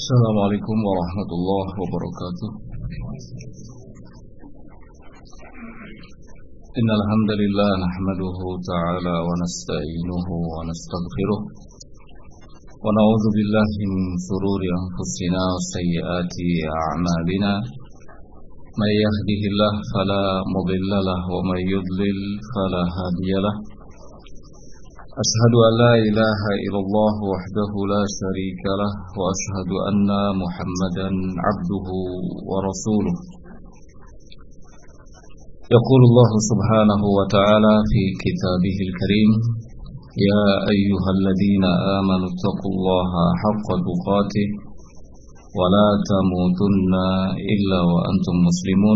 Assalamualaikum warahmatullahi wabarakatuh. Innal hamdalillah nahmaduhu ta'ala wa nasta'inuhu wa nastaghfiruh wa na'udzu billahi min shururi anfusina wa sayyiati a'malina. May yahdihillahu fala mudilla lahu wa may yudlil fala hadiya lahu. Ashhadu an la ilaha illallah wahdahu la syarika lah wa ashhadu anna Muhammadan abduhu wa rasuluh. Yaqulu Allah subhanahu wa ta'ala fi kitabihil karim, ya ayyuhalladzina amanu taqullaha haqqa tuqatih wa la tamutunna illa wa antum muslimun.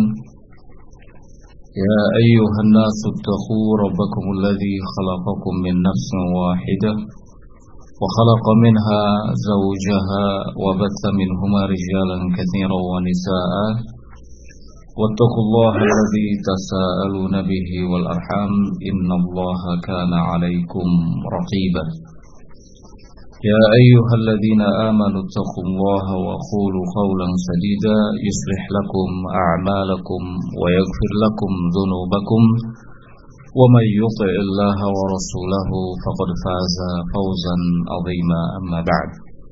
يا أيها الناس اتقوا ربكم الذي خلقكم من نفس واحدة وخلق منها زوجها وبث منهما رجالا كثيرا ونساء واتقوا الله الذي تساءلون به والأرحام إن الله كان عليكم رقيبا. يا أيها الذين آمنوا اتقوا الله وقولوا قولا سديدا يصلح لكم أعمالكم ويغفر لكم ذنوبكم ومن يطع الله ورسوله فقد فاز فوزا عظيما. أما بعد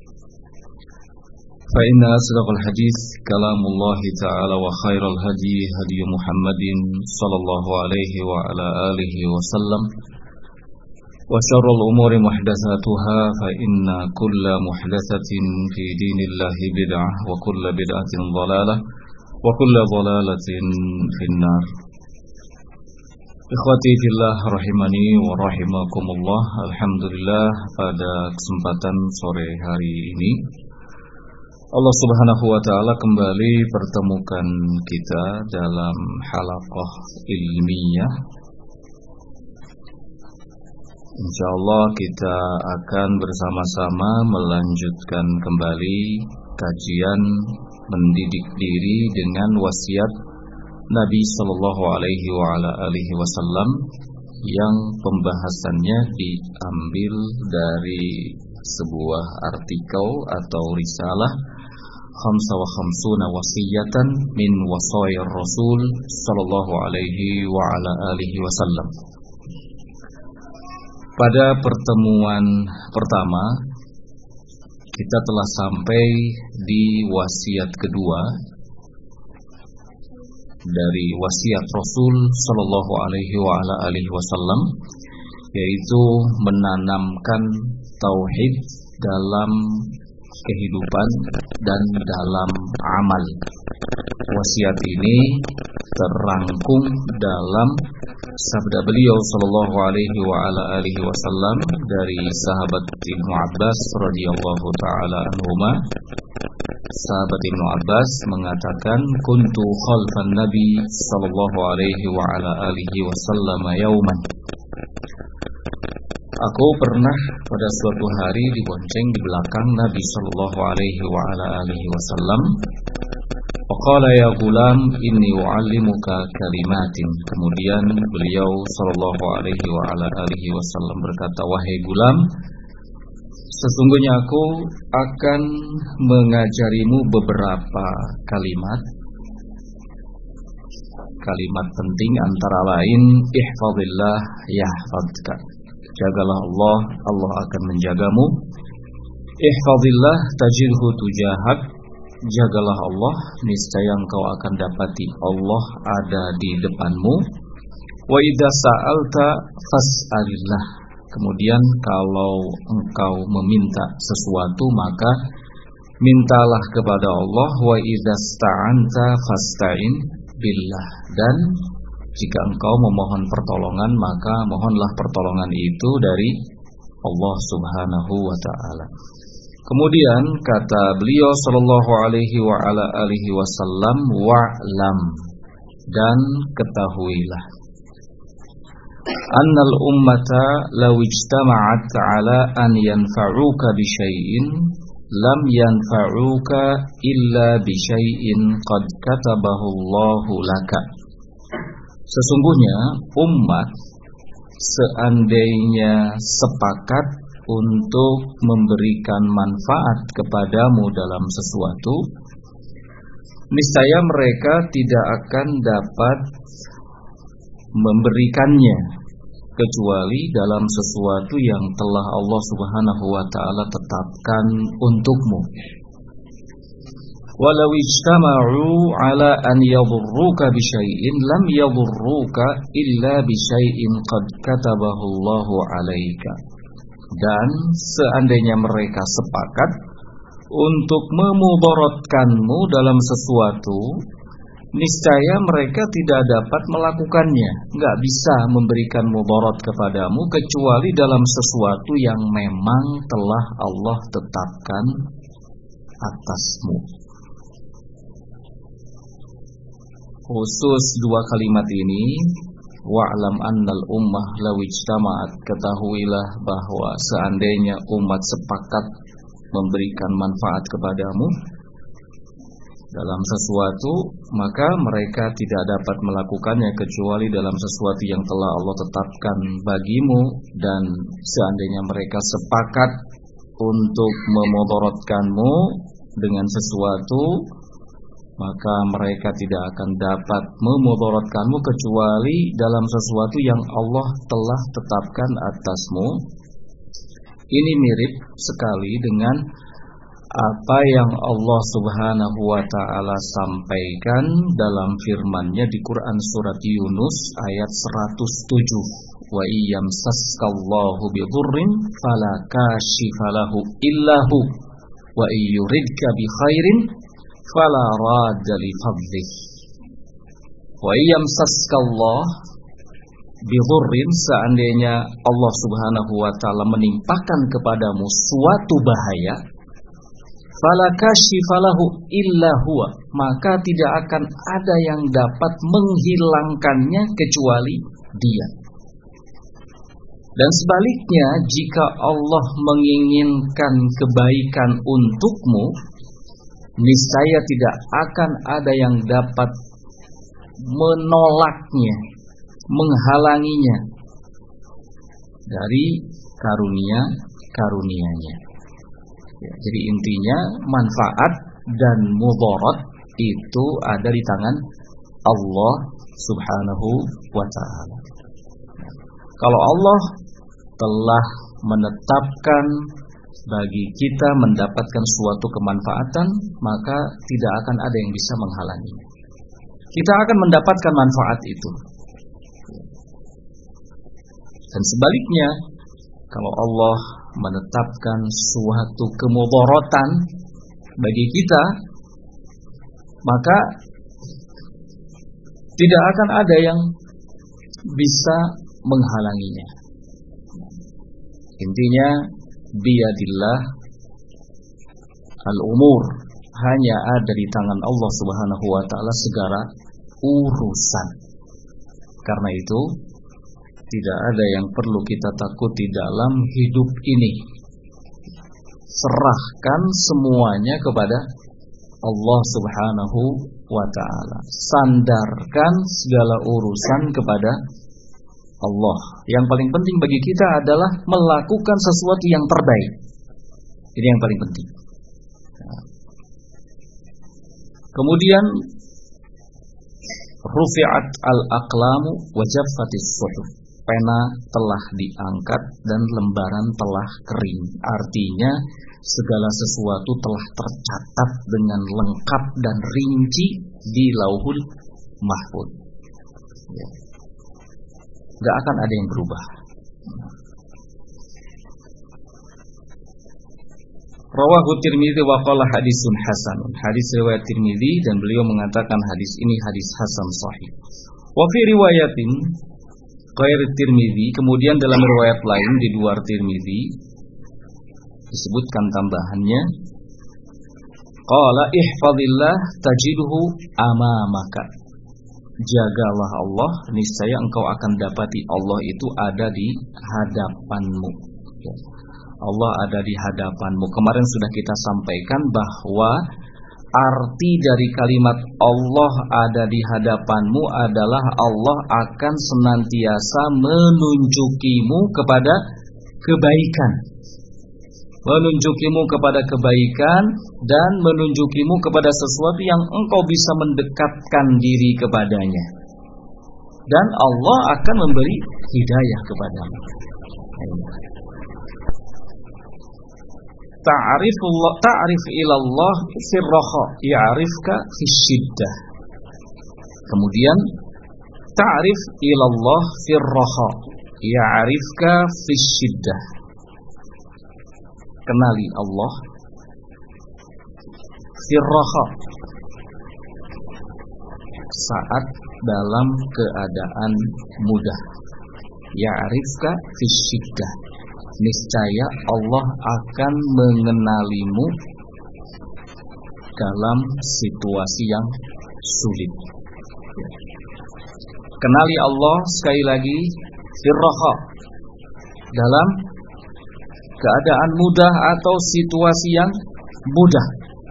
فإن أصدق الحديث كلام الله تعالى وخير الهدي هدي محمد صلى الله عليه وعلى آله وسلم وشر الأمور محدثاتها فإن كل محدثة في دين الله بدعة وكل بدعة ضلالة وكل ضلالة في النار. Ikhwati fillah rahimani wa rahimakumullah. Alhamdulillah, pada kesempatan sore hari ini Allah subhanahu wa ta'ala kembali pertemukan kita dalam halaqah ilmiah. InsyaAllah kita akan bersama-sama melanjutkan kembali kajian mendidik diri dengan wasiat Nabi Sallallahu Alaihi Wasallam yang pembahasannya diambil dari sebuah artikel atau risalah Khamsa wa Khamsuna Wasiyatan min Wasayir Rasul Sallallahu Alaihi Wasallam. Pada pertemuan pertama kita telah sampai di wasiat kedua dari wasiat Rasul Sallallahu Alaihi Wasallam, yaitu menanamkan tauhid dalam kehidupan dan dalam amal. Wasiat ini terangkum dalam sabda beliau sallallahu alaihi wasallam dari sahabat Ibnu Abbas radhiyallahu taala anhuma. Sahabat Ibnu Abbas mengatakan, kuntu khalfan nabi sallallahu alaihi wasallam yauman. Aku pernah pada suatu hari dibonceng di belakang Nabi sallallahu alaihi wasallam. Faqala ya gulam inni u'allimuka kalimatin. Kemudian beliau sallallahu alaihi wasallam berkata, wahai gulam, sesungguhnya aku akan mengajarimu beberapa kalimat penting, antara lain ihfazillah yahfazka. Jagalah Allah, Allah akan menjagamu. Ihfazillah tajidhu tujahak. Jagalah Allah, niscaya engkau akan dapati Allah ada di depanmu. Wa idza sa'alta fas'alillah. Kemudian kalau engkau meminta sesuatu maka mintalah kepada Allah. Wa idza sta'anta fasta'in billah. Dan jika engkau memohon pertolongan maka mohonlah pertolongan itu dari Allah Subhanahu wa ta'ala. Kemudian kata beliau sallallahu alaihi wasallam, wa'lam, dan ketahuilah, annal ummata law ijtama'at 'ala an yanfa'uka bi syai'in lam yanfa'uka illa bi syai'in qad katabahu Allahu laka. Sesungguhnya umat seandainya sepakat untuk memberikan manfaat kepadamu dalam sesuatu, niscaya mereka tidak akan dapat memberikannya kecuali dalam sesuatu yang telah Allah Subhanahu wa taala tetapkan untukmu. Walau ijtama'u ala an yadurruka bisyai'in lam yadurruka illa bisyai'in qad katabahu Allahu 'alaika. Dan seandainya mereka sepakat untuk memudaratkanmu dalam sesuatu, niscaya mereka tidak dapat melakukannya, enggak bisa memberikan mudarat kepadamu kecuali dalam sesuatu yang memang telah Allah tetapkan atasmu. Khusus dua kalimat ini, wa'lam annal ummah law ijtama'at, ketahuilah bahwa seandainya umat sepakat memberikan manfaat kepadamu dalam sesuatu, maka mereka tidak dapat melakukannya kecuali dalam sesuatu yang telah Allah tetapkan bagimu. Dan seandainya mereka sepakat untuk memudaratkanmu dengan sesuatu, maka mereka tidak akan dapat memudaratkanmu kecuali dalam sesuatu yang Allah telah tetapkan atasmu. Ini mirip sekali dengan apa yang Allah Subhanahu wa ta'ala sampaikan dalam firman-Nya di Quran surat Yunus ayat 107. Wa iyyamsaskallahu bidurrin fala kashifa lahu illahu wa iyyuridka bi khairin fala radda li fadlih. Wa iyyamsaskallahu bidurrin, seandainya Allah Subhanahu wa ta'ala menimpakan kepadamu suatu bahaya, fala kashifalahu illa huwa, maka tidak akan ada yang dapat menghilangkannya kecuali Dia. Dan sebaliknya, jika Allah menginginkan kebaikan untukmu, niscaya tidak akan ada yang dapat menolaknya, menghalanginya dari karunia-Nya. Ya, jadi intinya manfaat dan mudarat itu ada di tangan Allah Subhanahu wa ta'ala. Kalau Allah telah menetapkan bagi kita mendapatkan suatu kemanfaatan, maka tidak akan ada yang bisa menghalanginya. Kita akan mendapatkan manfaat itu. Dan sebaliknya, kalau Allah menetapkan suatu kemudaratan bagi kita, maka tidak akan ada yang bisa menghalanginya. Intinya, biyadillah al-umur, hanya ada di tangan Allah Subhanahu wa ta'ala segala urusan. Karena itu, tidak ada yang perlu kita takuti dalam hidup ini. Serahkan semuanya kepada Allah Subhanahu wa ta'ala. Sandarkan segala urusan kepada Allah. Yang paling penting bagi kita adalah melakukan sesuatu yang terbaik. Ini yang paling penting. Kemudian rufi'at al-aqlamu wa jaffatis suhuf. Pena telah diangkat dan lembaran telah kering. Artinya segala sesuatu telah tercatat dengan lengkap dan rinci di Lauhul Mahfuz. Ya. Gak akan ada yang berubah. Rawahu Tirmidzi wa qala hadisun hasanun. Hadis riwayat Tirmidzi dan beliau mengatakan hadis ini hadis hasan sahih. Wa fi riwayatin ghair Tirmidzi, kemudian dalam riwayat lain di luar Tirmidzi disebutkan tambahannya, qala ihfazillah tajidhu amamaka. Jagalah Allah, niscaya engkau akan dapati Allah itu ada di hadapanmu. Allah ada di hadapanmu. Kemarin sudah kita sampaikan bahwa arti dari kalimat Allah ada di hadapanmu adalah Allah akan senantiasa menunjukimu kepada kebaikan, menunjukimu kepada kebaikan dan menunjukimu kepada sesuatu yang engkau bisa mendekatkan diri kepadanya, dan Allah akan memberi hidayah kepadamu. Ta'rif ilallah firraha ya'rifka fisyiddah. Kemudian ta'rif ilallah firraha ya'rifka fisyiddah. Kenali Allah firraha, saat dalam keadaan mudah. Ya'rifka fisyiddah, niscaya Allah akan mengenalimu dalam situasi yang sulit. Kenali Allah sekali lagi firraha, dalam keadaan mudah atau situasi yang mudah.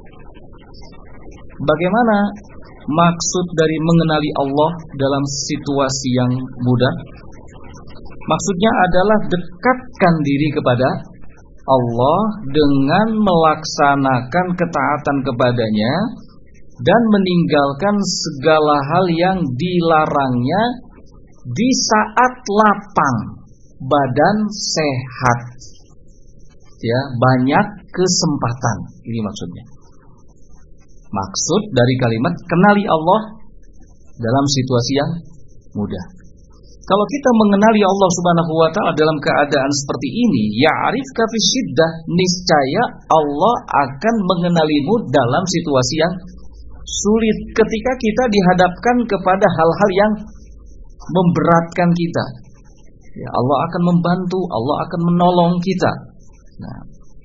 Bagaimana maksud dari mengenali Allah dalam situasi yang mudah? Maksudnya adalah dekatkan diri kepada Allah dengan melaksanakan ketaatan kepadanya dan meninggalkan segala hal yang dilarangnya di saat lapang, badan sehat, ya, banyak kesempatan. Ini maksudnya. Maksud dari kalimat kenali Allah dalam situasi yang mudah. Kalau kita mengenali Allah Subhanahu wa taala dalam keadaan seperti ini, ya'rifka fisyiddah, niscaya Allah akan mengenalimu dalam situasi yang sulit, ketika kita dihadapkan kepada hal-hal yang memberatkan kita. Ya, Allah akan membantu, Allah akan menolong kita. Nah,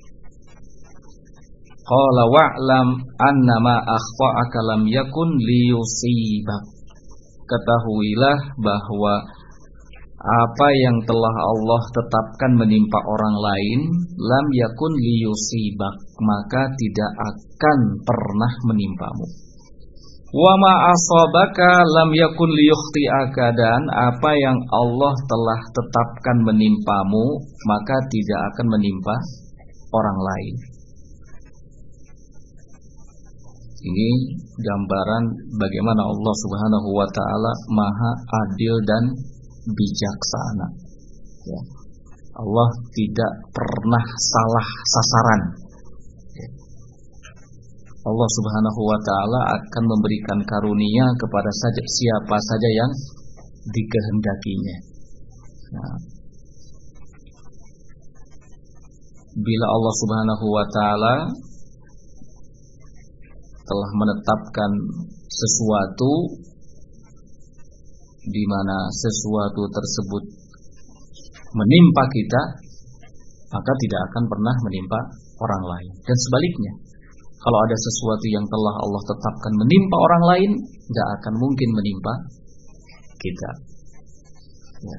qala wa'lam annama akhta'aka lam yakun liyusibak. Ketahuilah bahwa apa yang telah Allah tetapkan menimpa orang lain, lam yakun liyusibak, maka tidak akan pernah menimpamu. Wa ma asabaka lam yakun liyukhti'aka, dan apa yang Allah telah tetapkan menimpamu, maka tidak akan menimpa orang lain. Ini gambaran bagaimana Allah Subhanahu wa taala Maha adil dan bijaksana. Ya. Allah tidak pernah salah sasaran. Ya. Allah Subhanahu wa taala akan memberikan karunia kepada siapa saja yang dikehendakinya. Nah, bila Allah Subhanahu wa taala telah menetapkan sesuatu, di mana sesuatu tersebut menimpa kita, maka tidak akan pernah menimpa orang lain. Dan sebaliknya, kalau ada sesuatu yang telah Allah tetapkan menimpa orang lain, tidak akan mungkin menimpa kita. Ya.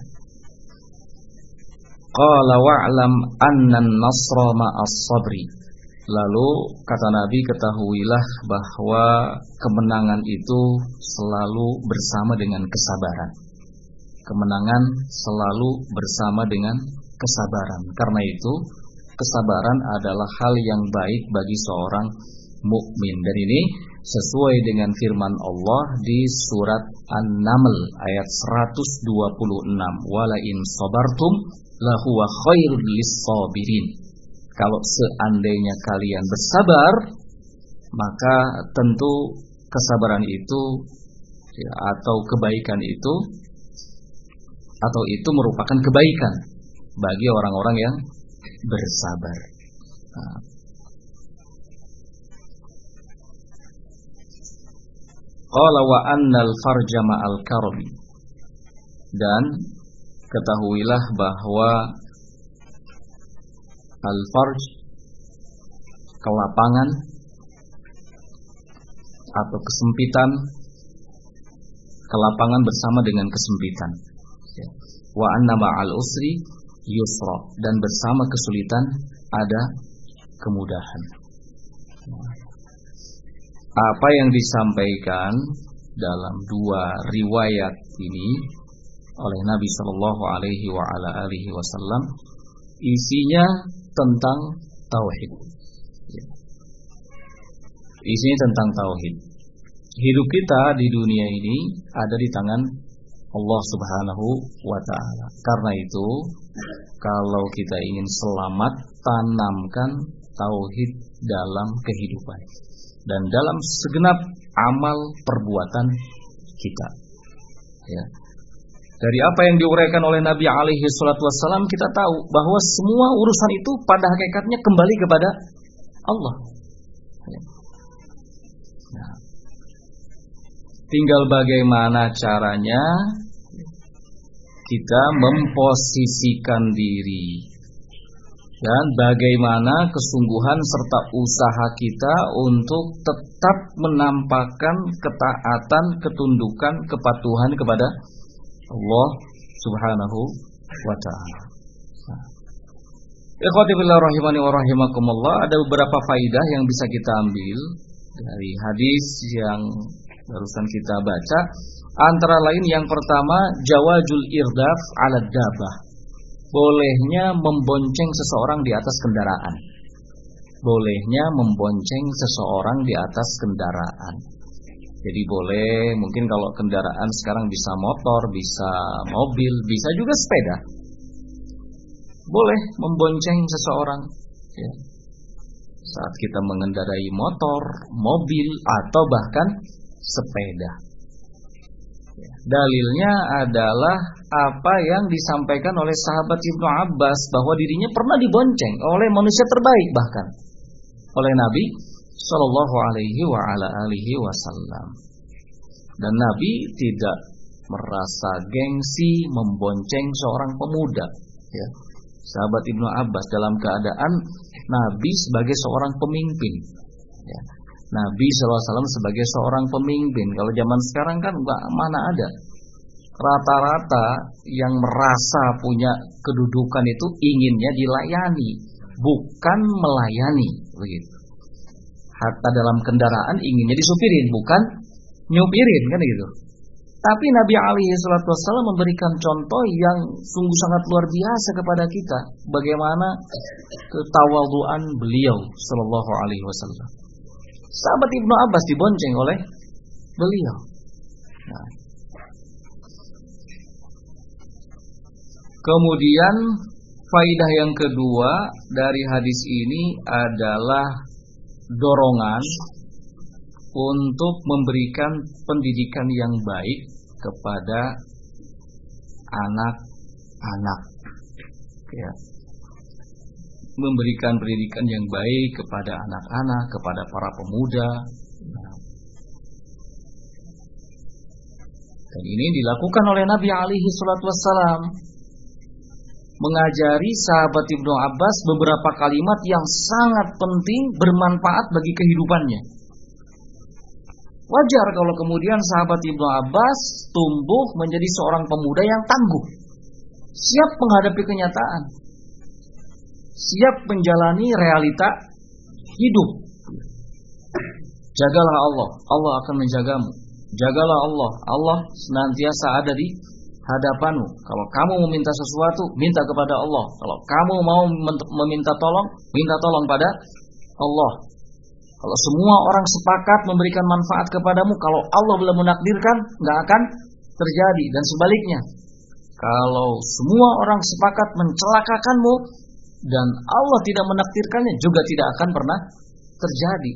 Qala wa'lam anna an-nasra ma'as sabri. Lalu kata Nabi, ketahuilah bahwa kemenangan itu selalu bersama dengan kesabaran. Kemenangan selalu bersama dengan kesabaran. Karena itu, kesabaran adalah hal yang baik bagi seorang mukmin. Dan ini sesuai dengan firman Allah di surat An-Naml ayat 126. Wala in sabartum lahuwa khairul lis-sabirin. Kalau seandainya kalian bersabar, maka tentu kesabaran itu, ya, atau kebaikan itu, atau itu merupakan kebaikan bagi orang-orang yang bersabar. Nah. Qala wa annal farja ma'al karbi. Dan ketahuilah bahwa al-farj, kelapangan atau kesempitan, kelapangan bersama dengan kesempitan. Wa anna ma'al usri yusra, dan bersama kesulitan ada kemudahan. Apa yang disampaikan dalam dua riwayat ini oleh Nabi sallallahu alaihi wa ala alihi wasallam isinya tentang tauhid. Isinya tentang tauhid. Hidup kita di dunia ini ada di tangan Allah Subhanahu wa ta'ala. Karena itu, kalau kita ingin selamat, tanamkan tauhid dalam kehidupan dan dalam segenap amal perbuatan kita. Ya. Dari apa yang diuraikan oleh Nabi alaihi salatu wassalam, kita tahu bahwa semua urusan itu pada hakikatnya kembali kepada Allah. Ya. Nah, tinggal bagaimana caranya kita memposisikan diri dan bagaimana kesungguhan serta usaha kita untuk tetap menampakkan ketaatan, ketundukan, kepatuhan kepada Allah Subhanahu wa ta'ala. Ikhwati fillah rahimani wa rahimakumullah, ada beberapa faidah yang bisa kita ambil dari hadis yang barusan kita baca. Antara lain yang pertama, jawazul irdaf 'ala dabah. Bolehnya membonceng seseorang di atas kendaraan. Bolehnya membonceng seseorang di atas kendaraan. Jadi boleh, mungkin kalau kendaraan sekarang bisa motor, bisa mobil, bisa juga sepeda. Boleh membonceng seseorang, ya. Saat kita mengendarai motor, mobil, atau bahkan sepeda. Dalilnya adalah apa yang disampaikan oleh sahabat Ibnu Abbas, bahwa dirinya pernah dibonceng oleh manusia terbaik, bahkan oleh Nabi Sallallahu alaihi wa ala alihi wasallam. Dan Nabi tidak merasa gengsi membonceng seorang pemuda, ya. Sahabat Ibnu Abbas dalam keadaan Nabi sebagai seorang pemimpin, ya. Nabi SAW sebagai seorang pemimpin. Kalau zaman sekarang kan mana ada. Rata-rata yang merasa punya kedudukan itu inginnya dilayani, bukan melayani, begitu. Hatta dalam kendaraan inginnya disupirin, bukan nyupirin, kan gitu. Tapi Nabi alaihi salatu wassalam memberikan contoh yang sungguh sangat luar biasa kepada kita, bagaimana ketawaduan beliau sallallahu alaihi wasallam. Sahabat Ibnu Abbas dibonceng oleh beliau. Nah. Kemudian faidah yang kedua dari hadis ini adalah dorongan untuk memberikan pendidikan yang baik kepada anak-anak, ya. Memberikan pendidikan yang baik kepada anak-anak, kepada para pemuda. Dan ini dilakukan oleh Nabi alaihi salatu wassalam, mengajari sahabat Ibnu Abbas beberapa kalimat yang sangat penting, bermanfaat bagi kehidupannya. Wajar kalau kemudian sahabat Ibnu Abbas tumbuh menjadi seorang pemuda yang tangguh, siap menghadapi kenyataan, siap menjalani realita hidup. Jagalah Allah, Allah akan menjagamu. Jagalah Allah, Allah senantiasa ada di hadapanmu. Kalau kamu meminta sesuatu, minta kepada Allah. Kalau kamu mau meminta tolong, minta tolong pada Allah. Kalau semua orang sepakat memberikan manfaat kepadamu, kalau Allah belum menakdirkan, nggak akan terjadi. Dan sebaliknya, kalau semua orang sepakat mencelakakanmu dan Allah tidak menakdirkannya, juga tidak akan pernah terjadi.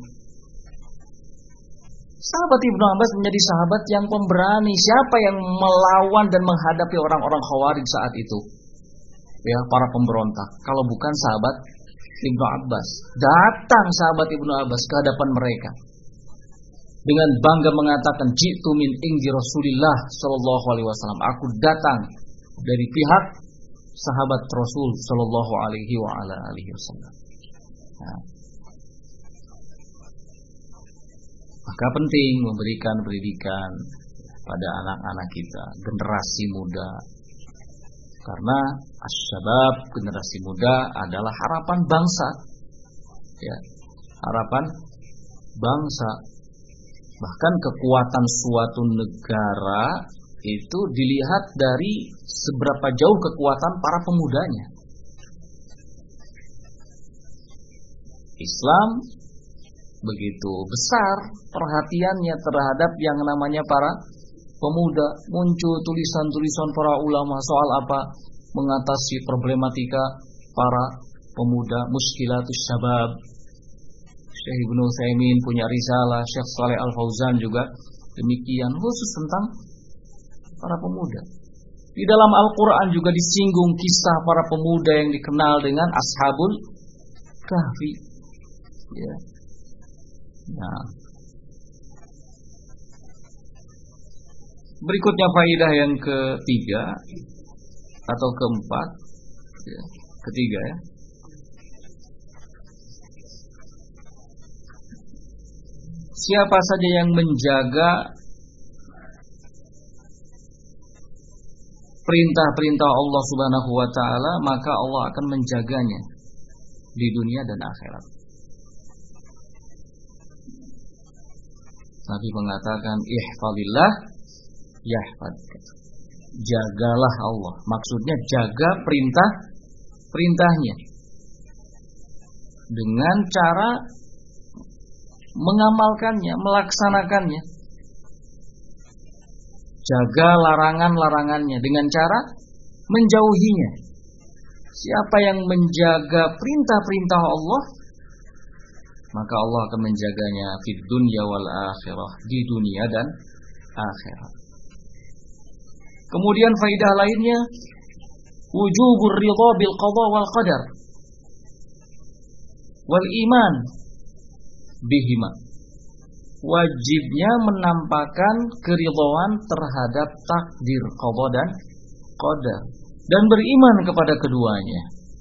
Sahabat Ibnu Abbas menjadi sahabat yang pemberani. Siapa yang melawan dan menghadapi orang-orang Khawarij saat itu? Ya, para pemberontak. Kalau bukan sahabat Ibnu Abbas. Datang sahabat Ibnu Abbas ke hadapan mereka dengan bangga mengatakan, "Jitu min indi Rasulillah sallallahu alaihi wasallam." Aku datang dari pihak sahabat Rasul sallallahu alaihi wa ala alihi wasallam. Nah, maka penting memberikan pendidikan pada anak-anak kita, generasi muda. Karena as-syabab, generasi muda adalah harapan bangsa. Ya, harapan bangsa. Bahkan kekuatan suatu negara itu dilihat dari seberapa jauh kekuatan para pemudanya. Islam begitu besar perhatiannya terhadap yang namanya para pemuda. Muncul tulisan-tulisan para ulama soal apa? Mengatasi problematika para pemuda, muskilatus syabab. Syekh Ibnu Utsaimin punya risalah, Syekh Shalih Al-Fauzan juga demikian, khusus tentang para pemuda. Di dalam Al-Quran juga disinggung kisah para pemuda yang dikenal dengan Ashabul Kahfi. Ya. Nah, berikutnya faedah yang ketiga atau keempat, ya, ketiga ya. Siapa saja yang menjaga perintah-perintah Allah Subhanahu wa taala, maka Allah akan menjaganya di dunia dan akhirat. Nabi mengatakan ihfazillah yahfazka. Jagalah Allah. Maksudnya jaga perintahnya dengan cara mengamalkannya, melaksanakannya. Jaga larangan-larangannya dengan cara menjauhinya. Siapa yang menjaga perintah-perintah Allah, maka Allah akan menjaganya fid dunya wal akhirah, di dunia dan akhirat. Kemudian faidah lainnya, wujubur ridha bil qada wal qadar wal iman bihima. Wajibnya menampakkan keridhaan terhadap takdir qada dan qadar dan beriman kepada keduanya.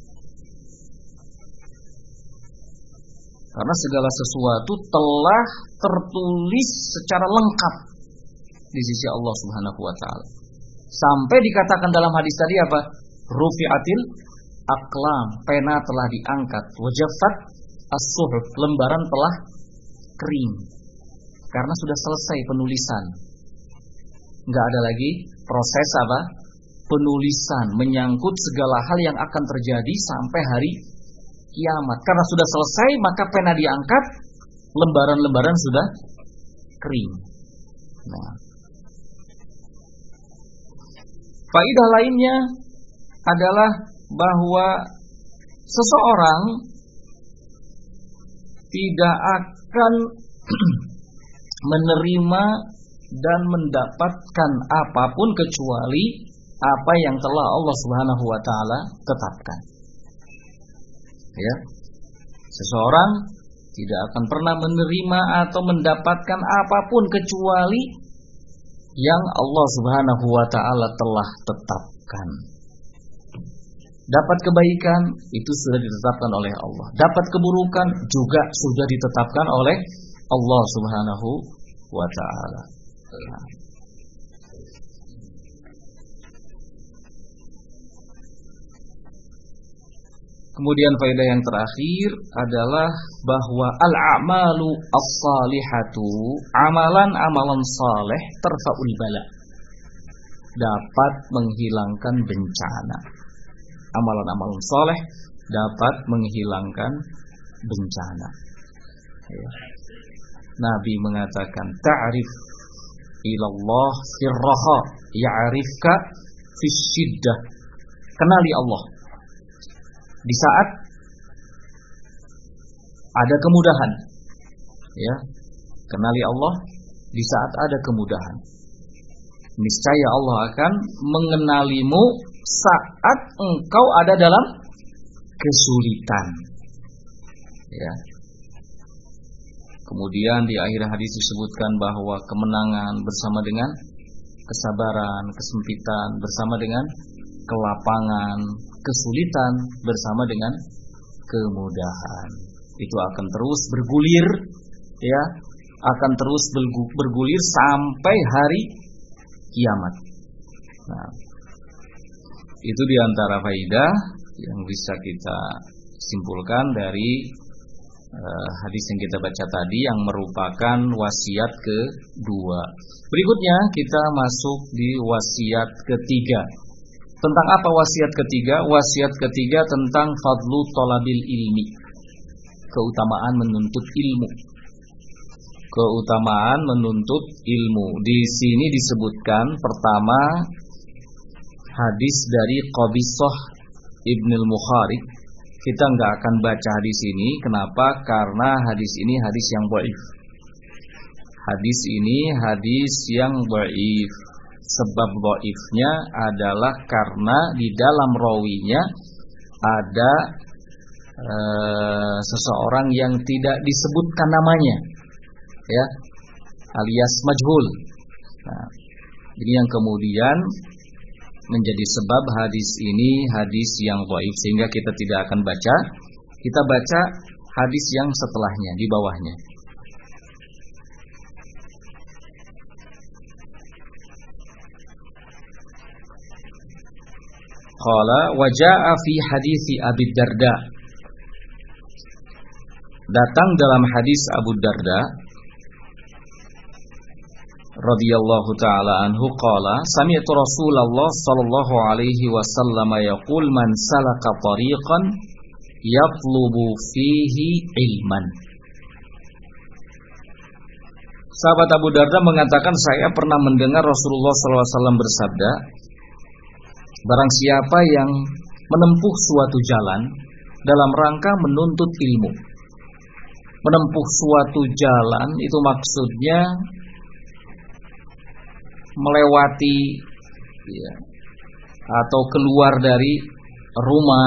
Karena segala sesuatu telah tertulis secara lengkap di sisi Allah Subhanahu wa taala. Sampai dikatakan dalam hadis tadi apa? Rufi'atil aqlam, pena telah diangkat, wajaffat as-suhuf, lembaran telah kering. Karena sudah selesai penulisan. Enggak ada lagi proses apa? Penulisan menyangkut segala hal yang akan terjadi sampai hari kiamat. Karena sudah selesai, maka pena diangkat, lembaran-lembaran sudah kering. Nah, faedah lainnya adalah bahwa seseorang tidak akan menerima dan mendapatkan apapun kecuali apa yang telah Allah Subhanahu wa taala tetapkan. Ya. Seseorang tidak akan pernah menerima atau mendapatkan apapun kecuali yang Allah Subhanahu wa taala telah tetapkan. Dapat kebaikan itu sudah ditetapkan oleh Allah. Dapat keburukan juga sudah ditetapkan oleh Allah Subhanahu wa taala. Kemudian faedah yang terakhir adalah bahwa al-a'malu as-salihatu, amalan-amalan saleh tarfa'ul bala, dapat menghilangkan bencana. Amalan-amalan saleh dapat menghilangkan bencana. Ya. Nabi mengatakan ta'rif ilallah firraha ya'rifka fisyiddah. Kenali Allah di saat ada kemudahan. Ya. Kenali Allah di saat ada kemudahan. Niscaya Allah akan mengenalimu saat engkau ada dalam kesulitan. Ya. Kemudian di akhir hadis disebutkan bahwa kemenangan bersama dengan kesabaran, kesempitan bersama dengan kelapangan, kesulitan bersama dengan kemudahan. Itu akan terus bergulir, ya, akan terus bergulir sampai hari kiamat. Nah, itu diantara faedah yang bisa kita simpulkan dari hadis yang kita baca tadi, yang merupakan wasiat kedua. Berikutnya kita masuk di wasiat ketiga. Tentang apa wasiat ketiga? Wasiat ketiga tentang fadlu thalabil ilmi, keutamaan menuntut ilmu. Keutamaan menuntut ilmu. Di sini disebutkan pertama hadis dari Qabisah Ibnul Mukharib. Kita nggak akan baca hadis ini. Kenapa? Karena hadis ini hadis yang dhaif. Hadis ini hadis yang dhaif. Sebab dhaifnya adalah karena di dalam rawinya ada seseorang yang tidak disebutkan namanya, ya, alias majhul. Nah, ini yang kemudian menjadi sebab hadis ini hadis yang dhaif, sehingga kita tidak akan baca. Kita baca hadis yang setelahnya, di bawahnya. Qala wa jaa'a fi hadits Abi Darda. Datang dalam hadis Abu Darda radhiyallahu taala anhu qala sami'tu Rasulullah sallallahu alaihi wasallam yaqul man salaka tariqan yatlubu fihi ilman. Sahabat Abu Darda mengatakan, saya pernah mendengar Rasulullah sallallahu alaihi wasallam bersabda, barang siapa yang menempuh suatu jalan dalam rangka menuntut ilmu. Menempuh suatu jalan itu maksudnya melewati, ya, atau keluar dari rumah,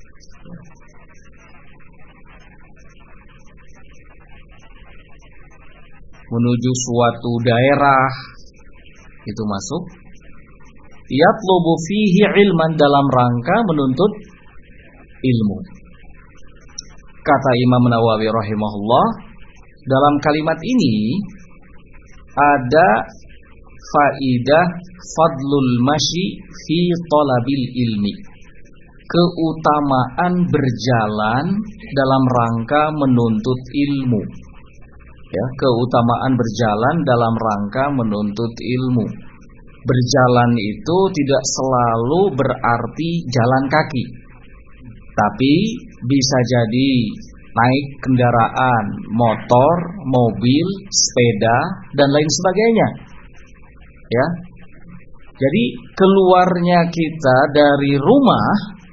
menuju suatu daerah, itu masuk yatlubu fihi ilman, dalam rangka menuntut ilmu. Kata Imam Nawawi rahimahullah, dalam kalimat ini ada faidah fadlul masyi fi talabil ilmi, keutamaan berjalan dalam rangka menuntut ilmu. Ya, keutamaan berjalan dalam rangka menuntut ilmu. Berjalan itu tidak selalu berarti jalan kaki, tapi bisa jadi naik kendaraan, motor, mobil, sepeda, dan lain sebagainya. Ya, jadi keluarnya kita dari rumah,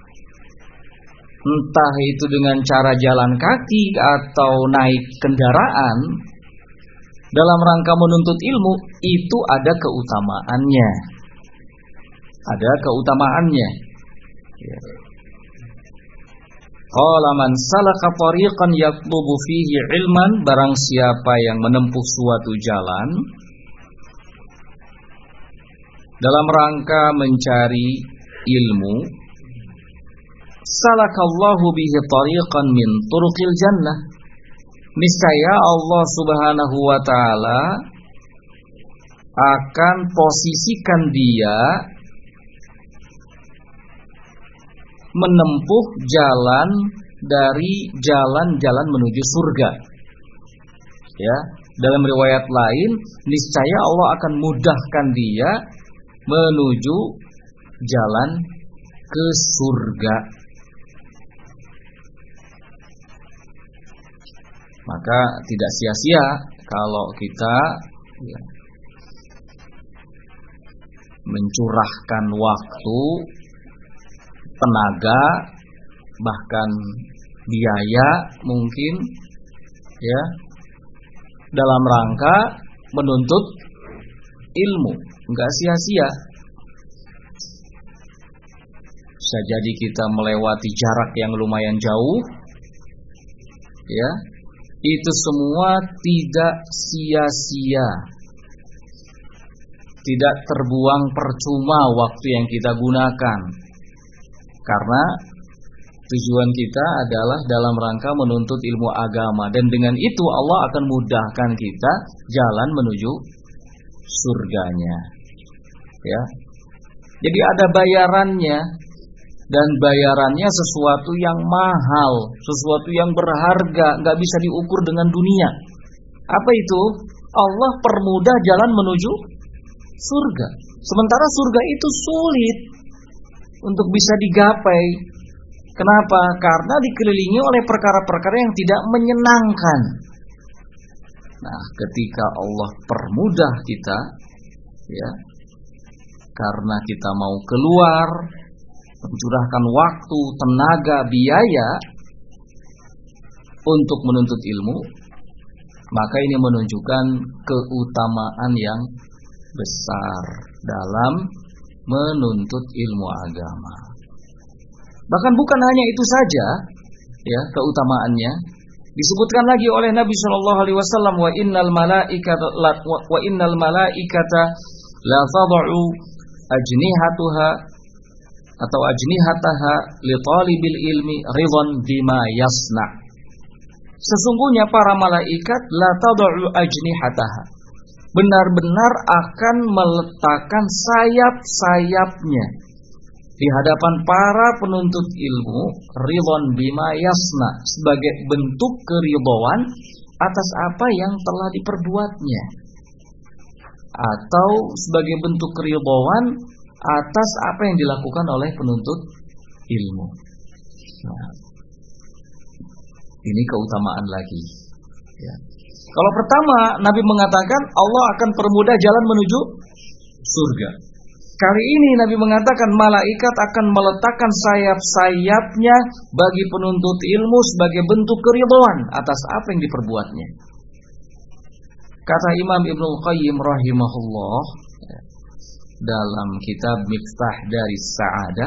entah itu dengan cara jalan kaki atau naik kendaraan, dalam rangka menuntut ilmu, itu ada keutamaannya. Ada keutamaannya. Ya. Qala man salaka tariqan yatlubu fihi ilman, barang siapa yang menempuh suatu jalan dalam rangka mencari ilmu, salakallahu bihi tariqan min turuqil jannah, niscaya Allah Subhanahu wa taala akan posisikan dia menempuh jalan dari jalan-jalan menuju surga. Ya, dalam riwayat lain, niscaya Allah akan mudahkan dia menuju jalan ke surga. Maka tidak sia-sia kalau kita, ya, mencurahkan waktu, tenaga, bahkan biaya mungkin, ya, dalam rangka menuntut ilmu. Enggak sia-sia. Bisa jadi kita melewati jarak yang lumayan jauh, ya, itu semua tidak sia-sia, tidak terbuang percuma waktu yang kita gunakan, karena tujuan kita adalah dalam rangka menuntut ilmu agama, dan dengan itu Allah akan mudahkan kita jalan menuju surganya. Ya, jadi ada bayarannya, dan bayarannya sesuatu yang mahal, sesuatu yang berharga, nggak bisa diukur dengan dunia. Apa itu? Allah permudah jalan menuju surga. Sementara surga itu sulit untuk bisa digapai. Kenapa? Karena dikelilingi oleh perkara-perkara yang tidak menyenangkan. Nah, ketika Allah permudah kita, ya, karena kita mau keluar, mencurahkan waktu, tenaga, biaya untuk menuntut ilmu, maka ini menunjukkan keutamaan yang besar dalam menuntut ilmu agama. Bahkan bukan hanya itu saja, ya, keutamaannya disebutkan lagi oleh Nabi Shallallahu Alaihi Wasallam, wa innal malaikata la tad'u ajnihatuha atau ajnihataha li talibil ilmi ridwan bima yasna. Sesungguhnya para malaikat la tad'u ajnihataha, benar-benar akan meletakkan sayap-sayapnya di hadapan para penuntut ilmu, ridwan bima yasna, sebagai bentuk keridhaan atas apa yang telah diperbuatnya, atau sebagai bentuk keridhaan atas apa yang dilakukan oleh penuntut ilmu. Nah, ini keutamaan lagi, ya. Kalau pertama, Nabi mengatakan Allah akan permudah jalan menuju surga. Kali ini Nabi mengatakan malaikat akan meletakkan sayap-sayapnya bagi penuntut ilmu sebagai bentuk keridhaan atas apa yang diperbuatnya. Kata Imam Ibnul Qayyim rahimahullah dalam kitab Miftah dari Sa'adah,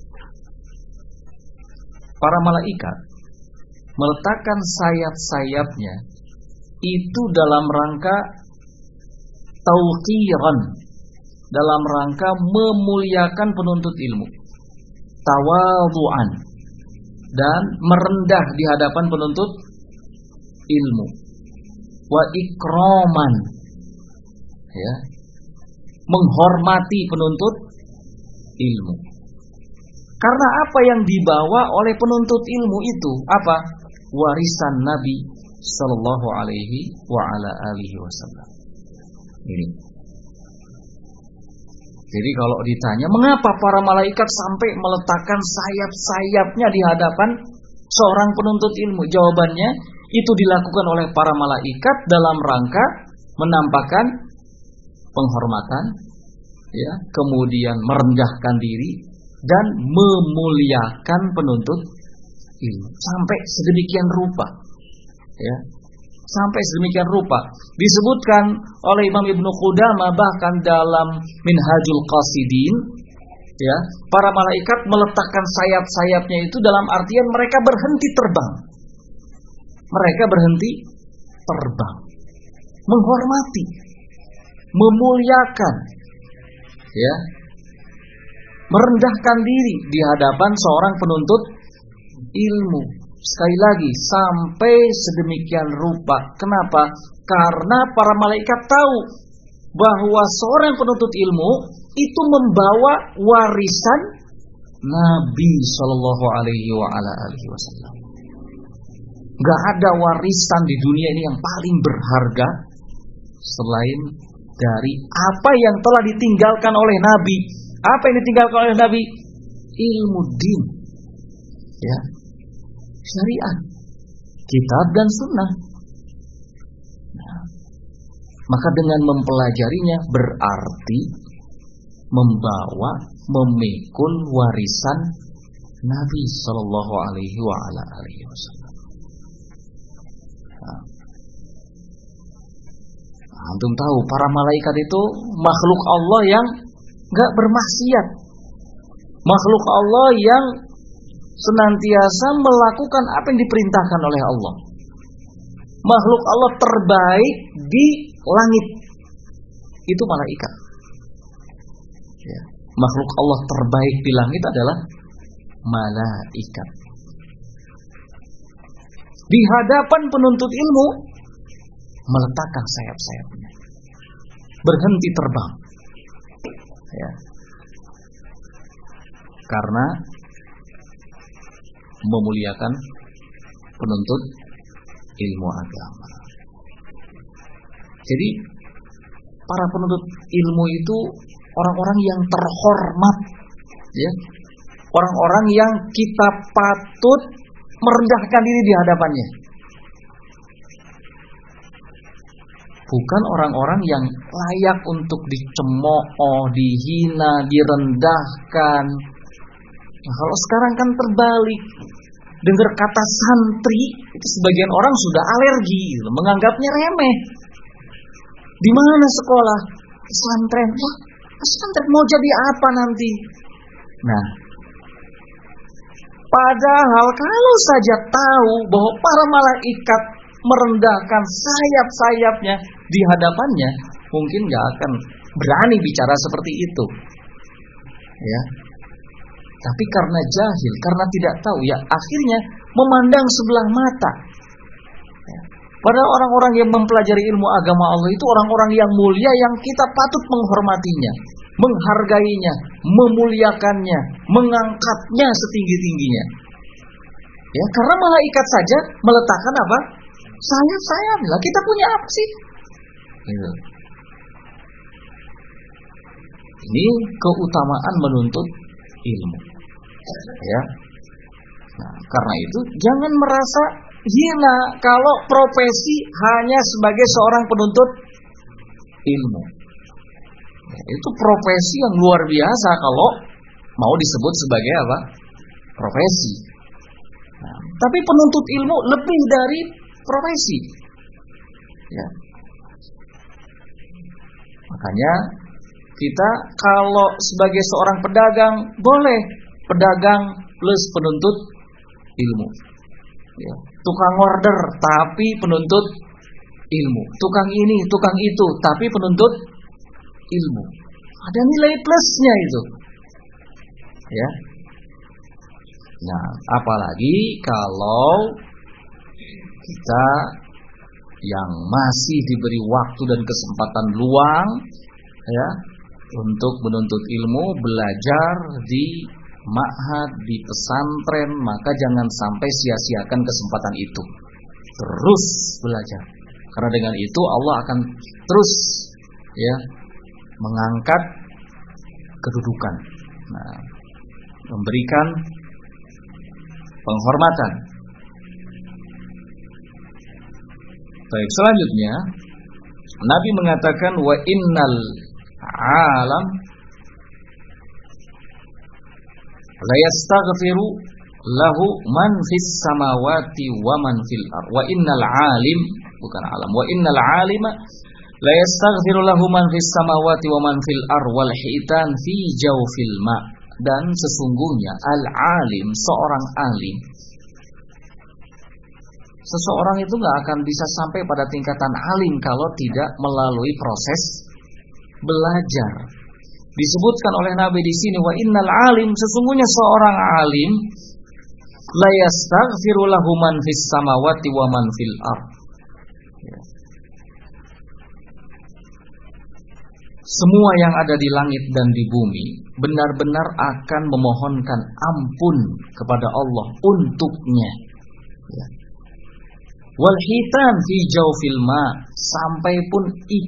para malaikat meletakkan sayap-sayapnya itu dalam rangka tauqiran, dalam rangka memuliakan penuntut ilmu, tawadhu'an, dan merendah di hadapan penuntut ilmu, wa ikraman, ya, menghormati penuntut ilmu. Karena apa yang dibawa oleh penuntut ilmu itu apa? Warisan Nabi sallallahu alaihi wa ala alihi wasallam. Ini. Jadi kalau ditanya mengapa para malaikat sampai meletakkan sayap-sayapnya di hadapan seorang penuntut ilmu, jawabannya itu dilakukan oleh para malaikat dalam rangka menampakkan penghormatan, ya, kemudian merendahkan diri dan memuliakan penuntut ilmu sampai sedemikian rupa, ya, sampai sedemikian rupa. Disebutkan oleh Imam Ibnu Qudamah bahkan dalam Minhajul Qasidin, ya, para malaikat meletakkan sayap-sayapnya itu dalam artian mereka berhenti terbang. Mereka berhenti terbang, menghormati, memuliakan, ya, merendahkan diri di hadapan seorang penuntut ilmu. Sekali lagi, sampai sedemikian rupa. Kenapa? Karena para malaikat tahu bahwa seorang penuntut ilmu itu membawa warisan Nabi Shallallahu Alaihi Wasallam. Gak ada warisan di dunia ini yang paling berharga selain dari apa yang telah ditinggalkan oleh Nabi. Apa yang ditinggalkan oleh Nabi? Ilmu din, ya, syariat, kitab dan sunnah. Nah, maka dengan mempelajarinya berarti memikul warisan Nabi Sallallahu Alaihi Wasallam. Nah, antum tahu para malaikat itu makhluk Allah yang gak bermaksiat, makhluk Allah yang senantiasa melakukan apa yang diperintahkan oleh Allah. Makhluk Allah terbaik di langit itu malaikat, ya. Makhluk Allah terbaik di langit adalah malaikat. Di hadapan penuntut ilmu meletakkan sayap-sayapnya, berhenti terbang, ya, karena memuliakan penuntut ilmu agama. Jadi para penuntut ilmu itu orang-orang yang terhormat, ya, orang-orang yang kita patut merendahkan diri di hadapannya. Bukan orang-orang yang layak untuk dicemooh, dihina, direndahkan. Nah, kalau sekarang kan terbalik. Dengar kata santri, itu sebagian orang sudah alergi, menganggapnya remeh. Di mana sekolah? Pesantren. Wah, pesantren mau jadi apa nanti? Nah, padahal kalau saja tahu bahwa para malaikat merendahkan sayap-sayapnya di hadapannya, mungkin gak akan berani bicara seperti itu. Ya. Tapi karena jahil, karena tidak tahu, ya akhirnya memandang sebelah mata. Ya. Padahal orang-orang yang mempelajari ilmu agama Allah itu orang-orang yang mulia, yang kita patut menghormatinya, menghargainya, memuliakannya, mengangkatnya setinggi-tingginya. Ya, karena malaikat saja meletakkan apa? Sayap-sayap. Lah kita punya apa sih? Gitu. Ini keutamaan menuntut ilmu. Ya. Nah, karena itu jangan merasa hina kalau profesi hanya sebagai seorang penuntut ilmu. Ya, itu profesi yang luar biasa kalau mau disebut sebagai apa? Profesi. Nah, tapi penuntut ilmu lebih dari profesi. Ya. Makanya kita kalau sebagai seorang pedagang boleh pedagang plus penuntut ilmu. Ya. Tukang order tapi penuntut ilmu. Tukang ini, tukang itu tapi penuntut ilmu. Ada nilai plusnya itu. Ya. Nah, apalagi kalau kita yang masih diberi waktu dan kesempatan luang, ya, untuk menuntut ilmu, belajar di ma'had, di pesantren, maka jangan sampai sia-siakan kesempatan itu. Terus belajar. Karena dengan itu Allah akan terus, ya, mengangkat kedudukan. Nah, memberikan penghormatan. Baik, selanjutnya Nabi mengatakan wa innal alam la yastaghfiru lahu man fis samawati wa man fil ard. Wa innal alim, bukan alam, wa innal alima la yastaghfiru lahu man fis samawati wa man fil ard wal hitan fi jawfil ma. Dan sesungguhnya al-alim, seorang alim, seseorang itu gak akan bisa sampai pada tingkatan alim kalau tidak melalui proses belajar. Disebutkan oleh Nabi di sini wa innal alim, sesungguhnya seorang alim la yastaghfiru lahu man fis samawati wa man fil ard. Semua yang ada di langit dan di bumi benar-benar akan memohonkan ampun kepada Allah untuknya. Ya. Wal hitan fi jawfil ma, sampai pun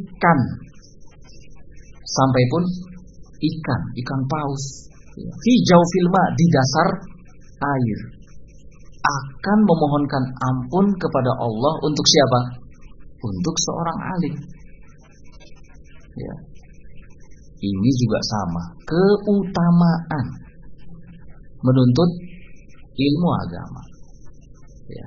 ikan paus, ya, fi jawfil ma, di dasar air, akan memohonkan ampun kepada Allah untuk siapa? Untuk seorang alim. Ya. Ini juga sama, keutamaan menuntut ilmu agama. Ya.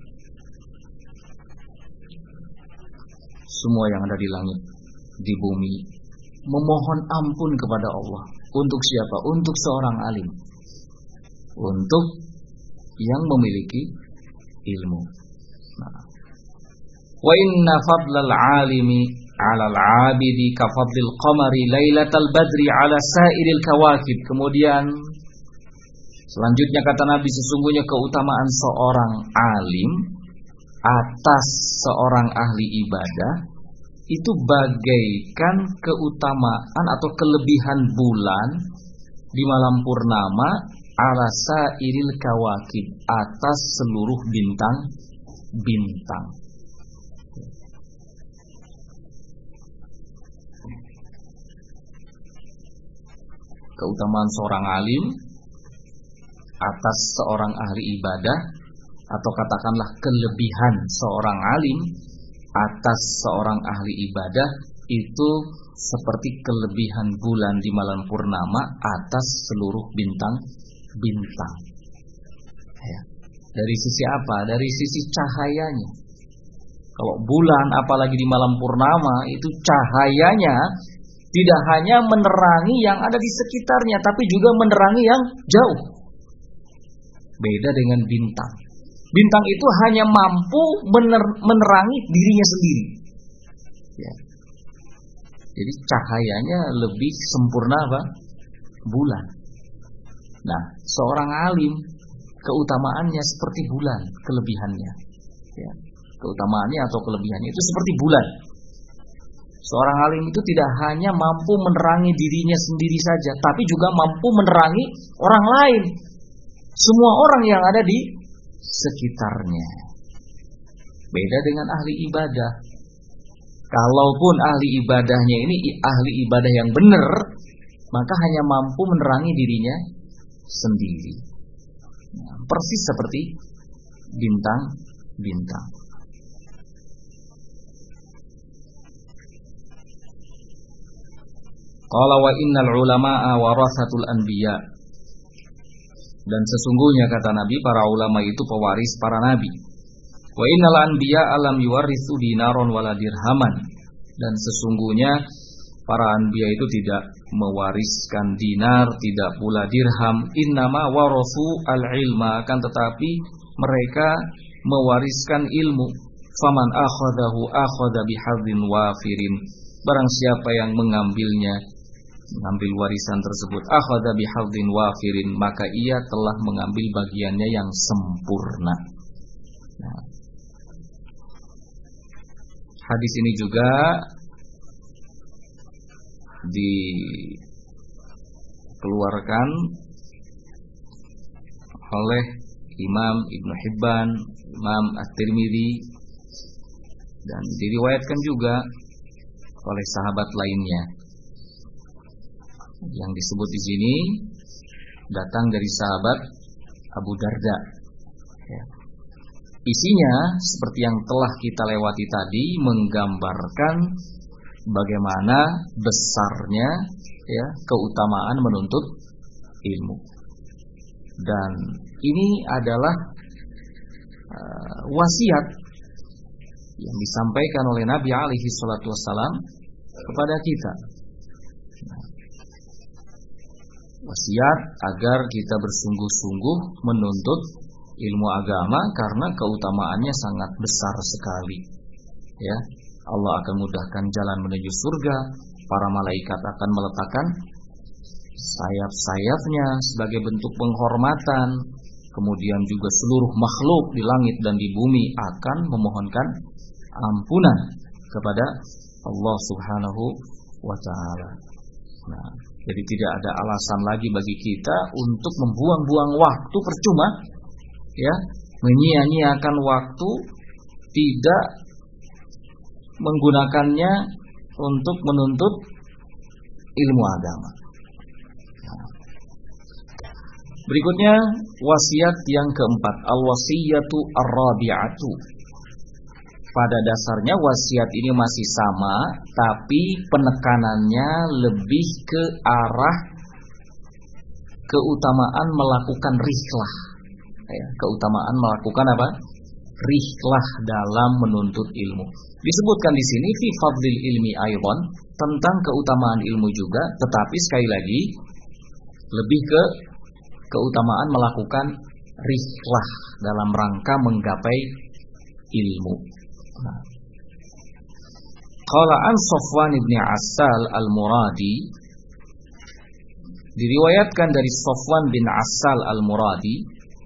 Semua yang ada di langit, di bumi, memohon ampun kepada Allah. Untuk siapa? Untuk seorang alim, untuk yang memiliki ilmu. Nah. Wa inna fadlal alimi 'alal 'abidi ka fadlil qamari lailatal badri 'ala sa'iril kawakib. Kemudian selanjutnya kata Nabi, sesungguhnya keutamaan seorang alim atas seorang ahli ibadah itu bagaikan keutamaan atau kelebihan bulan di malam purnama 'ala sa'iril kawakib, atas seluruh bintang-bintang. Keutamaan seorang alim atas seorang ahli ibadah, atau katakanlah kelebihan seorang alim atas seorang ahli ibadah itu seperti kelebihan bulan di malam purnama atas seluruh bintang-bintang. Ya. Dari sisi apa? Dari sisi cahayanya. Kalau bulan apalagi di malam purnama itu cahayanya tidak hanya menerangi yang ada di sekitarnya, tapi juga menerangi yang jauh. Beda dengan bintang. Bintang itu hanya mampu menerangi dirinya sendiri. Ya. Jadi cahayanya lebih sempurna apa? Bulan. Nah, seorang alim keutamaannya seperti bulan, kelebihannya. Ya. Keutamaannya atau kelebihannya itu seperti bulan. Seorang alim itu tidak hanya mampu menerangi dirinya sendiri saja, tapi juga mampu menerangi orang lain. Semua orang yang ada di sekitarnya. Beda dengan ahli ibadah. Kalaupun ahli ibadahnya ini ahli ibadah yang benar, maka hanya mampu menerangi dirinya sendiri. Persis seperti bintang-bintang. Qala wa innal ulama'a warasatul anbiya. Dan sesungguhnya kata Nabi, para ulama itu pewaris para nabi. Wa innal anbiya alam yuwarithu dinaron wala dirhaman. Dan sesungguhnya para anbiya itu tidak mewariskan dinar, tidak pula dirham. Innama warathu al-ilma, akan tetapi mereka mewariskan ilmu. Faman akhadahu akhadha bihadzin wafirin. Barang siapa yang mengambil warisan tersebut, akhadha bihadzin wafirin, maka ia telah mengambil bagiannya yang sempurna. Nah, hadis ini juga dikeluarkan oleh Imam Ibnu Hibban, Imam At-Tirmidzi, dan diriwayatkan juga oleh sahabat lainnya. Yang disebut di sini datang dari sahabat Abu Darda. Ya. Isinya seperti yang telah kita lewati tadi, menggambarkan bagaimana besarnya ya keutamaan menuntut ilmu. Dan ini adalah wasiat yang disampaikan oleh Nabi alaihi salatu wassalam kepada kita. Wasiat agar kita bersungguh-sungguh menuntut ilmu agama karena keutamaannya sangat besar sekali. Ya, Allah akan mudahkan jalan menuju surga. Para malaikat akan meletakkan sayap-sayapnya sebagai bentuk penghormatan. Kemudian juga seluruh makhluk di langit dan di bumi akan memohonkan ampunan kepada Allah Subhanahu wa ta'ala. Nah, jadi tidak ada alasan lagi bagi kita untuk membuang-buang waktu percuma, ya, menyia-nyiakan waktu, tidak menggunakannya untuk menuntut ilmu agama. Nah, berikutnya wasiat yang keempat, al-wasiyatu ar-rabi'atu. Pada dasarnya wasiat ini masih sama, tapi penekanannya lebih ke arah keutamaan melakukan rihlah. Ya, keutamaan melakukan apa? Rihlah dalam menuntut ilmu. Disebutkan di sini fi fadlil ilmi aidan, tentang keutamaan ilmu juga, tetapi sekali lagi lebih ke keutamaan melakukan rihlah dalam rangka menggapai ilmu. Qala an Safwan ibn Assal al-Muradi, diriwayatkan dari Safwan bin Assal al-Muradi,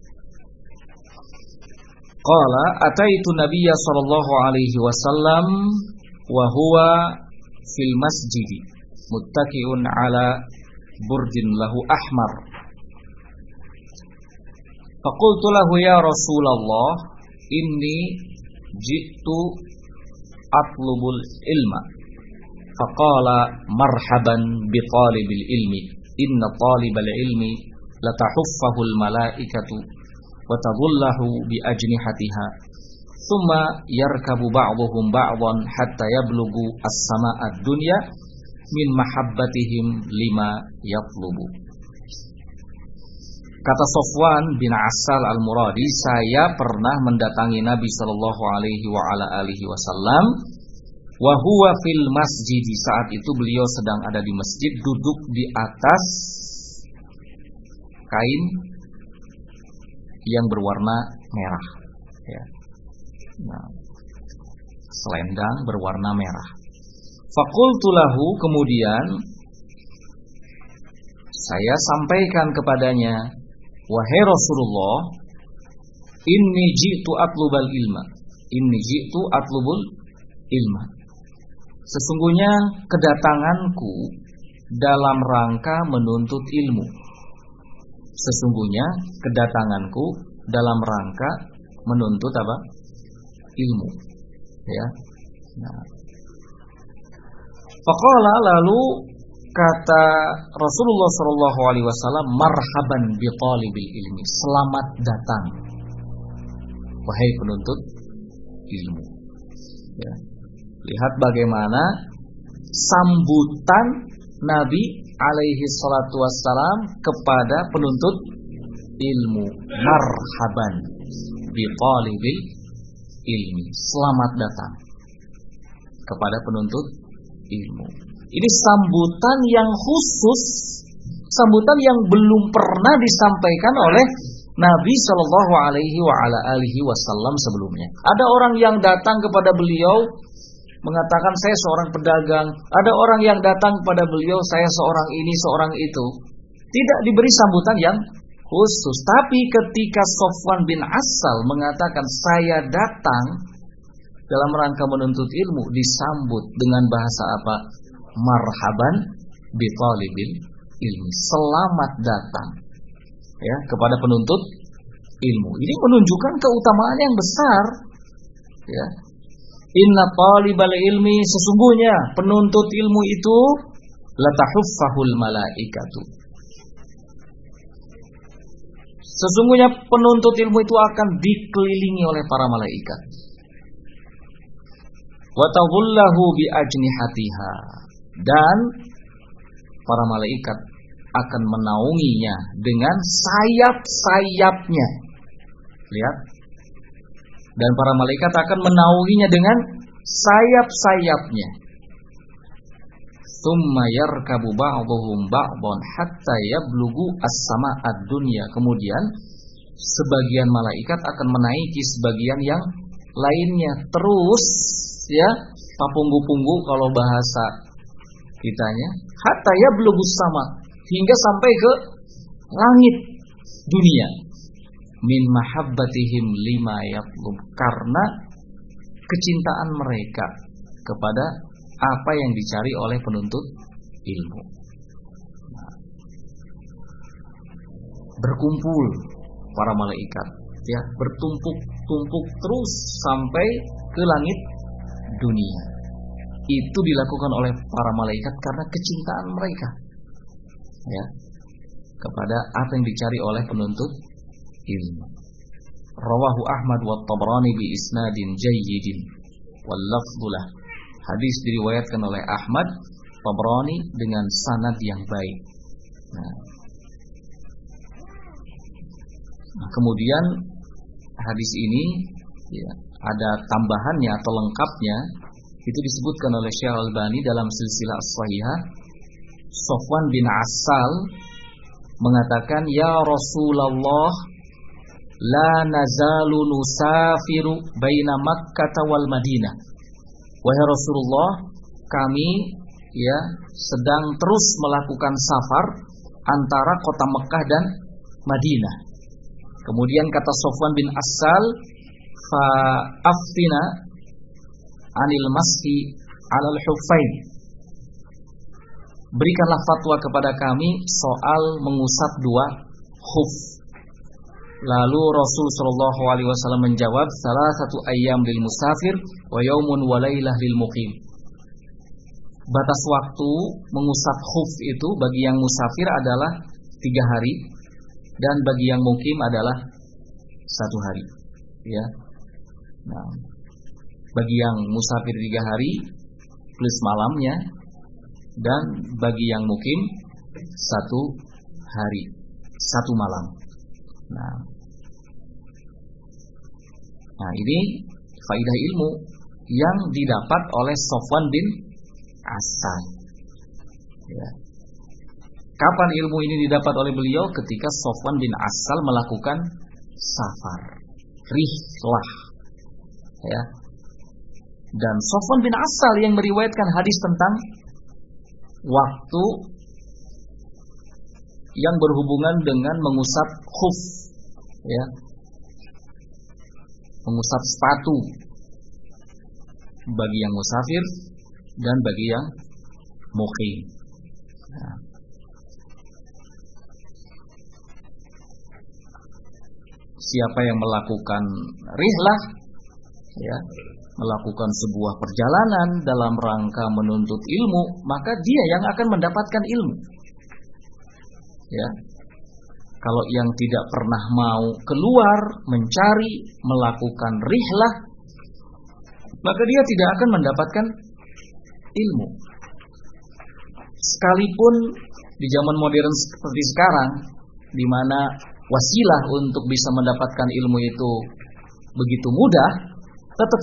qala ataitu Nabiyya sallallahu alaihi wasallam wa huwa fil masjid muttaqi'un ala burdin lahu ahmar. Faqultu lahu ya Rasulullah, inni jitu atlubul ilma. Faqala marhaban bi talibil ilmi, inna talibal ilmi latahuffahul malaikatu wa tadullahu bi ajnihatiha thumma yarkabu ba'dhum ba'dhan hatta yablughu as-sama'ad dunya min mahabbatihim lima yatlubu. Kata Sofwan bin Asal al-Muradi, saya pernah mendatangi Nabi sallallahu alaihi wa ala alihi wasallam wa huwa fil masjid. Saat itu beliau sedang ada di masjid, duduk di atas kain yang berwarna merah, ya. Nah, selendang berwarna merah. Faqultu lahu, kemudian saya sampaikan kepadanya, wahai Rasulullah, inni ji'tu atlubal ilma. Inni ji'tu atlubul ilma. Sesungguhnya kedatanganku dalam rangka menuntut ilmu. Sesungguhnya kedatanganku dalam rangka menuntut apa? Ilmu. Ya. Nah. Faqala, lalu kata Rasulullah sallallahu alaihi wasallam, marhaban bi talibil ilmi. Selamat datang wahai penuntut ilmu. Ya. Lihat bagaimana sambutan Nabi alaihi salatu wassalam kepada penuntut ilmu. Marhaban bi talibil ilmi. Selamat datang kepada penuntut ilmu. Ini sambutan yang khusus, sambutan yang belum pernah disampaikan oleh Nabi Shallallahu Alaihi Wasallam sebelumnya. Ada orang yang datang kepada beliau mengatakan saya seorang pedagang. Ada orang yang datang kepada beliau saya seorang ini seorang itu. Tidak diberi sambutan yang khusus. Tapi ketika Sofwan bin Asal mengatakan saya datang dalam rangka menuntut ilmu, disambut dengan bahasa apa? Marhaban bi talibil ilmi. Selamat datang ya kepada penuntut ilmu. Ini menunjukkan keutamaan yang besar ya. Inna talibal ilmi, sesungguhnya penuntut ilmu itu latahuffahul malaikatu. Sesungguhnya penuntut ilmu itu akan dikelilingi oleh para malaikat. Wa tadullahu bi ajnihatiha, dan para malaikat akan menaunginya dengan sayap-sayapnya. Lihat. Dan para malaikat akan menaunginya dengan sayap-sayapnya. Tsumma yarkabu ba'dhum ba'dhan hatta yablughu as-sama'ad dunya. Kemudian sebagian malaikat akan menaiki sebagian yang lainnya, terus ya, papunggu-punggu kalau bahasa kitanya, hatta yablughu sama, hingga sampai ke langit dunia. Min mahabbatihim lima yatlub, karena kecintaan mereka kepada apa yang dicari oleh penuntut ilmu. Berkumpul para malaikat ya, bertumpuk-tumpuk terus sampai ke langit dunia. Itu dilakukan oleh para malaikat karena kecintaan mereka ya kepada apa yang dicari oleh penuntut ilmu. Rawahu Ahmad wa Tabrani bi isnadin jayyidin wal lafdhulah. Hadis diriwayatkan oleh Ahmad, Tabrani dengan sanad yang baik. Nah, kemudian hadis ini ya, ada tambahannya atau lengkapnya, itu disebutkan oleh Syekh Al-Albani dalam silsilah as-sahihah. Sofwan bin Asal mengatakan, ya Rasulullah, la nazalu nusafiru baina Makkah wal Madinah. Wahai Rasulullah, kami ya sedang terus melakukan safar antara kota Mekah dan Madinah. Kemudian kata Sofwan bin Asal, fa aftina anil mashi alal huffain. Berikanlah fatwa kepada kami soal mengusap dua khuf. Lalu Rasul sallallahu alaihi wasallam menjawab, salasatu ayyam lil musafir wa yaumun wa lailah lil muqim. Batas waktu mengusap khuf itu bagi yang musafir adalah 3 hari dan bagi yang mukim adalah 1 hari. Ya. Nah, bagi yang musafir 3 hari plus malamnya, dan bagi yang mukim 1 hari 1 malam. Nah, ini faidah ilmu yang didapat oleh Sofwan bin Asal. Ya. Kapan ilmu ini didapat oleh beliau? Ketika Sofwan bin Asal melakukan safar, rihlah. Ya. Dan Sofwan bin Asal yang meriwayatkan hadis tentang waktu yang berhubungan dengan mengusap khuf, ya, mengusap sepatu bagi yang musafir dan bagi yang muqim. Nah, siapa yang melakukan rihlah, ya, melakukan sebuah perjalanan dalam rangka menuntut ilmu, maka dia yang akan mendapatkan ilmu. Ya. Kalau yang tidak pernah mau keluar mencari, melakukan rihlah, maka dia tidak akan mendapatkan ilmu. Sekalipun di zaman modern seperti sekarang, di mana wasilah untuk bisa mendapatkan ilmu itu begitu mudah, tetap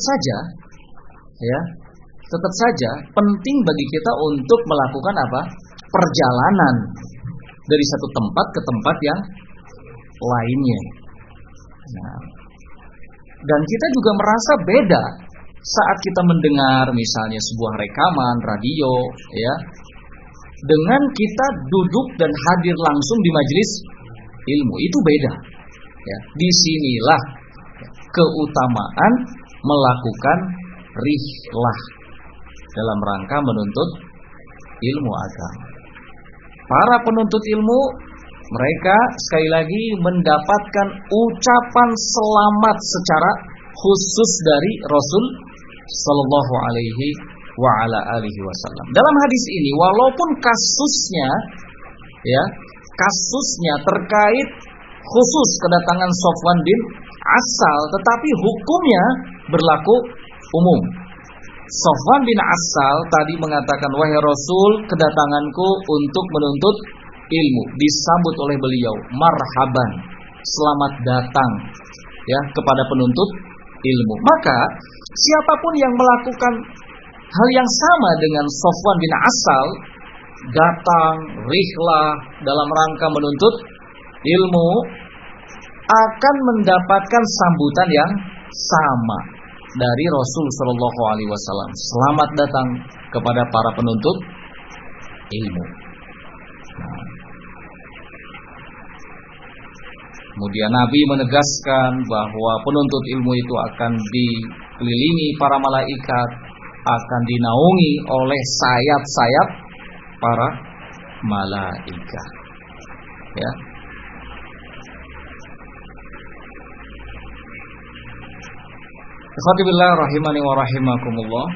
saja penting bagi kita untuk melakukan apa? Perjalanan dari satu tempat ke tempat yang lainnya. Nah, dan kita juga merasa beda saat kita mendengar misalnya sebuah rekaman radio, ya, dengan kita duduk dan hadir langsung di majelis ilmu. Itu beda. Ya, disinilah keutamaan melakukan rihlah dalam rangka menuntut ilmu agama. Para penuntut ilmu, mereka sekali lagi mendapatkan ucapan selamat secara khusus dari Rasul sallallahu alaihi wa ala alihi wasallam. Dalam hadis ini, walaupun kasusnya terkait khusus kedatangan Sofwan bin Asal, tetapi hukumnya berlaku umum. Sofwan bin Asal tadi mengatakan, wahai Rasul, kedatanganku untuk menuntut ilmu. Disambut oleh beliau, marhaban, selamat datang, ya, kepada penuntut ilmu. Maka siapapun yang melakukan hal yang sama dengan Sofwan bin Asal, datang rihlah dalam rangka menuntut ilmu, akan mendapatkan sambutan yang sama dari Rasul sallallahu alaihi wasallam. Selamat datang kepada para penuntut ilmu. Nah, kemudian Nabi menegaskan bahwa penuntut ilmu itu akan dikelilingi para malaikat, akan dinaungi oleh sayap-sayap para malaikat. Ya. Ikhwatibillah rahimani wa rahimakumullah.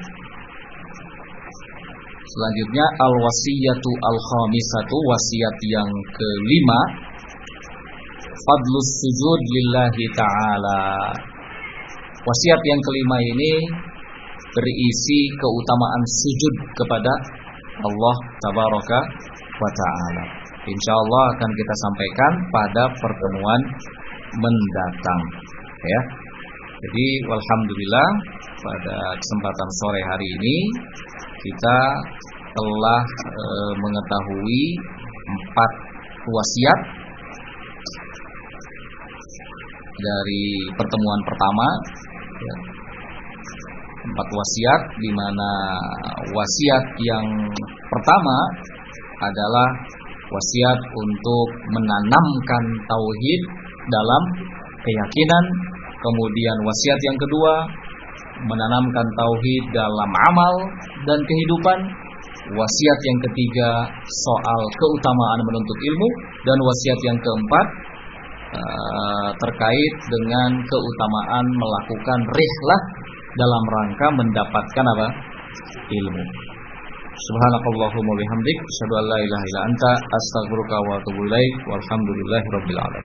Selanjutnya al-wasiyatu al-khamisatu, wasiat yang kelima, fadlus sujud lillahi ta'ala. Wasiat yang kelima ini berisi keutamaan sujud kepada Allah tabaraka wa ta'ala. Insyaallah akan kita sampaikan pada pertemuan mendatang, ya. Jadi alhamdulillah pada kesempatan sore hari ini kita telah mengetahui 4 wasiat dari pertemuan pertama, ya. 4 wasiat, di mana wasiat yang pertama adalah wasiat untuk menanamkan tauhid dalam keyakinan. Kemudian wasiat yang kedua, menanamkan tauhid dalam amal dan kehidupan. Wasiat yang ketiga, soal keutamaan menuntut ilmu. Dan wasiat yang keempat, terkait dengan keutamaan melakukan rihlah dalam rangka mendapatkan apa? Ilmu. Subhanakallahumma bihamdik, asyhadu an la ilaha illa anta, astaghfiruka wa atubu ilaik. Walhamdulillahirabbil alamin.